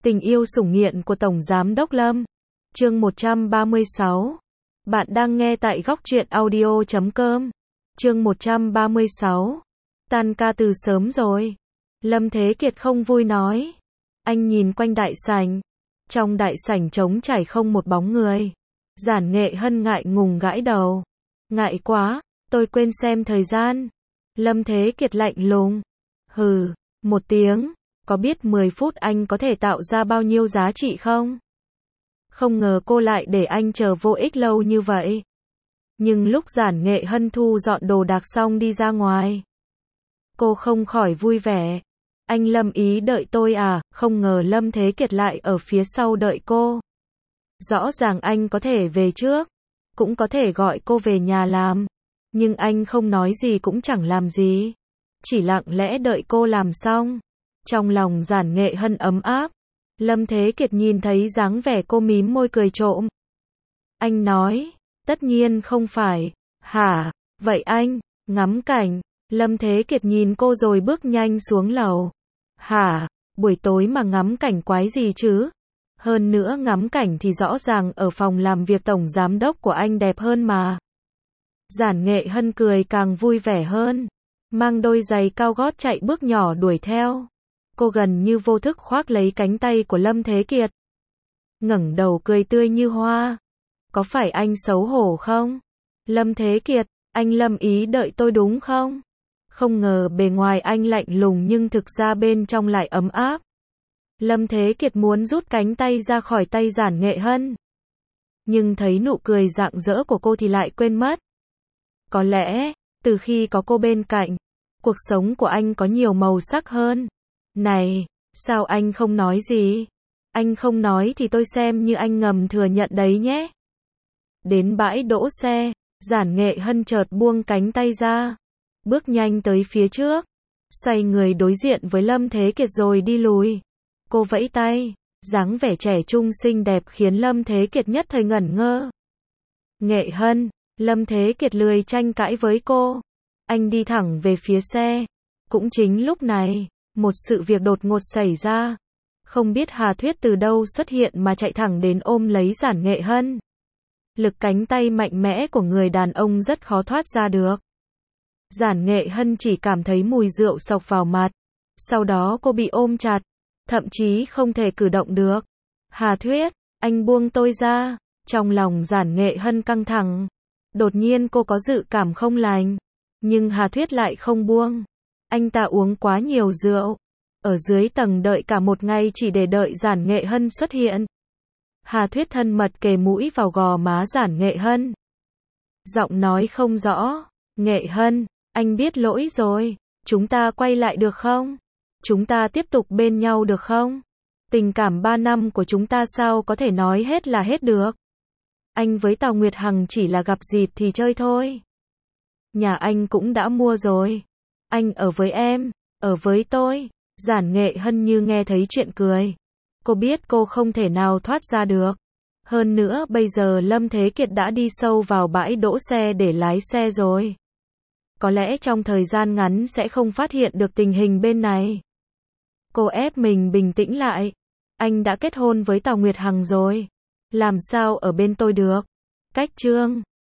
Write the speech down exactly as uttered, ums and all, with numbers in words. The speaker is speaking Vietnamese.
Tình yêu sủng nghiện của Tổng Giám đốc Lâm. Chương một trăm ba mươi sáu. Bạn đang nghe tại góc truyện audio chấm com. Chương một trăm ba mươi sáu. Tan ca từ sớm rồi. Lâm Thế Kiệt không vui nói. Anh nhìn quanh đại sảnh. Trong đại sảnh trống trải không một bóng người. Giản Nghệ Hân ngại ngùng gãi đầu. Ngại quá, tôi quên xem thời gian. Lâm Thế Kiệt lạnh lùng. Hừ, một tiếng. Có biết mười phút anh có thể tạo ra bao nhiêu giá trị không? Không ngờ cô lại để anh chờ vô ích lâu như vậy. Nhưng lúc Giản Nghệ Hân thu dọn đồ đạc xong đi ra ngoài, cô không khỏi vui vẻ. Anh Lâm ý đợi tôi à? Không ngờ Lâm Thế Kiệt lại ở phía sau đợi cô. Rõ ràng anh có thể về trước, cũng có thể gọi cô về nhà làm. Nhưng anh không nói gì cũng chẳng làm gì. Chỉ lặng lẽ đợi cô làm xong. Trong lòng Giản Nghệ Hân ấm áp. Lâm Thế Kiệt nhìn thấy dáng vẻ cô mím môi cười trộm. Anh nói, tất nhiên không phải. Hả? Vậy anh, ngắm cảnh. Lâm Thế Kiệt nhìn cô rồi bước nhanh xuống lầu. Hả? Buổi tối mà ngắm cảnh quái gì chứ? Hơn nữa ngắm cảnh thì rõ ràng ở phòng làm việc tổng giám đốc của anh đẹp hơn mà. Giản Nghệ Hân cười càng vui vẻ hơn. Mang đôi giày cao gót chạy bước nhỏ đuổi theo. Cô gần như vô thức khoác lấy cánh tay của Lâm Thế Kiệt. Ngẩng đầu cười tươi như hoa. Có phải anh xấu hổ không? Lâm Thế Kiệt, anh Lâm ý đợi tôi đúng không? Không ngờ bề ngoài anh lạnh lùng nhưng thực ra bên trong lại ấm áp. Lâm Thế Kiệt muốn rút cánh tay ra khỏi tay Giản Nghệ Hân. Nhưng thấy nụ cười rạng rỡ của cô thì lại quên mất. Có lẽ, từ khi có cô bên cạnh, cuộc sống của anh có nhiều màu sắc hơn. Này, sao anh không nói gì? Anh không nói thì tôi xem như anh ngầm thừa nhận đấy nhé. Đến bãi đỗ xe, Giản Nghệ Hân chợt buông cánh tay ra. Bước nhanh tới phía trước. Xoay người đối diện với Lâm Thế Kiệt rồi đi lùi. Cô vẫy tay, dáng vẻ trẻ trung xinh đẹp khiến Lâm Thế Kiệt nhất thời ngẩn ngơ. Nghệ Hân, Lâm Thế Kiệt lười tranh cãi với cô. Anh đi thẳng về phía xe. Cũng chính lúc này, một sự việc đột ngột xảy ra. Không biết Hà Thuyết từ đâu xuất hiện mà chạy thẳng đến ôm lấy Giản Nghệ Hân. Lực cánh tay mạnh mẽ của người đàn ông rất khó thoát ra được. Giản Nghệ Hân chỉ cảm thấy mùi rượu xộc vào mặt. Sau đó cô bị ôm chặt, thậm chí không thể cử động được. Hà Thuyết, anh buông tôi ra. Trong lòng Giản Nghệ Hân căng thẳng. Đột nhiên cô có dự cảm không lành. Nhưng Hà Thuyết lại không buông. Anh ta uống quá nhiều rượu. Ở dưới tầng đợi cả một ngày chỉ để đợi Giản Nghệ Hân xuất hiện. Hà Thuyết thân mật kề mũi vào gò má Giản Nghệ Hân. Giọng nói không rõ. Nghệ Hân, anh biết lỗi rồi. Chúng ta quay lại được không? Chúng ta tiếp tục bên nhau được không? Tình cảm ba năm của chúng ta sao có thể nói hết là hết được? Anh với Tào Nguyệt Hằng chỉ là gặp dịp thì chơi thôi. Nhà anh cũng đã mua rồi. Anh ở với em, ở với tôi. Giản Nghệ Hân như nghe thấy chuyện cười. Cô biết cô không thể nào thoát ra được. Hơn nữa bây giờ Lâm Thế Kiệt đã đi sâu vào bãi đỗ xe để lái xe rồi. Có lẽ trong thời gian ngắn sẽ không phát hiện được tình hình bên này. Cô ép mình bình tĩnh lại. Anh đã kết hôn với Tào Nguyệt Hằng rồi. Làm sao ở bên tôi được? Cách chương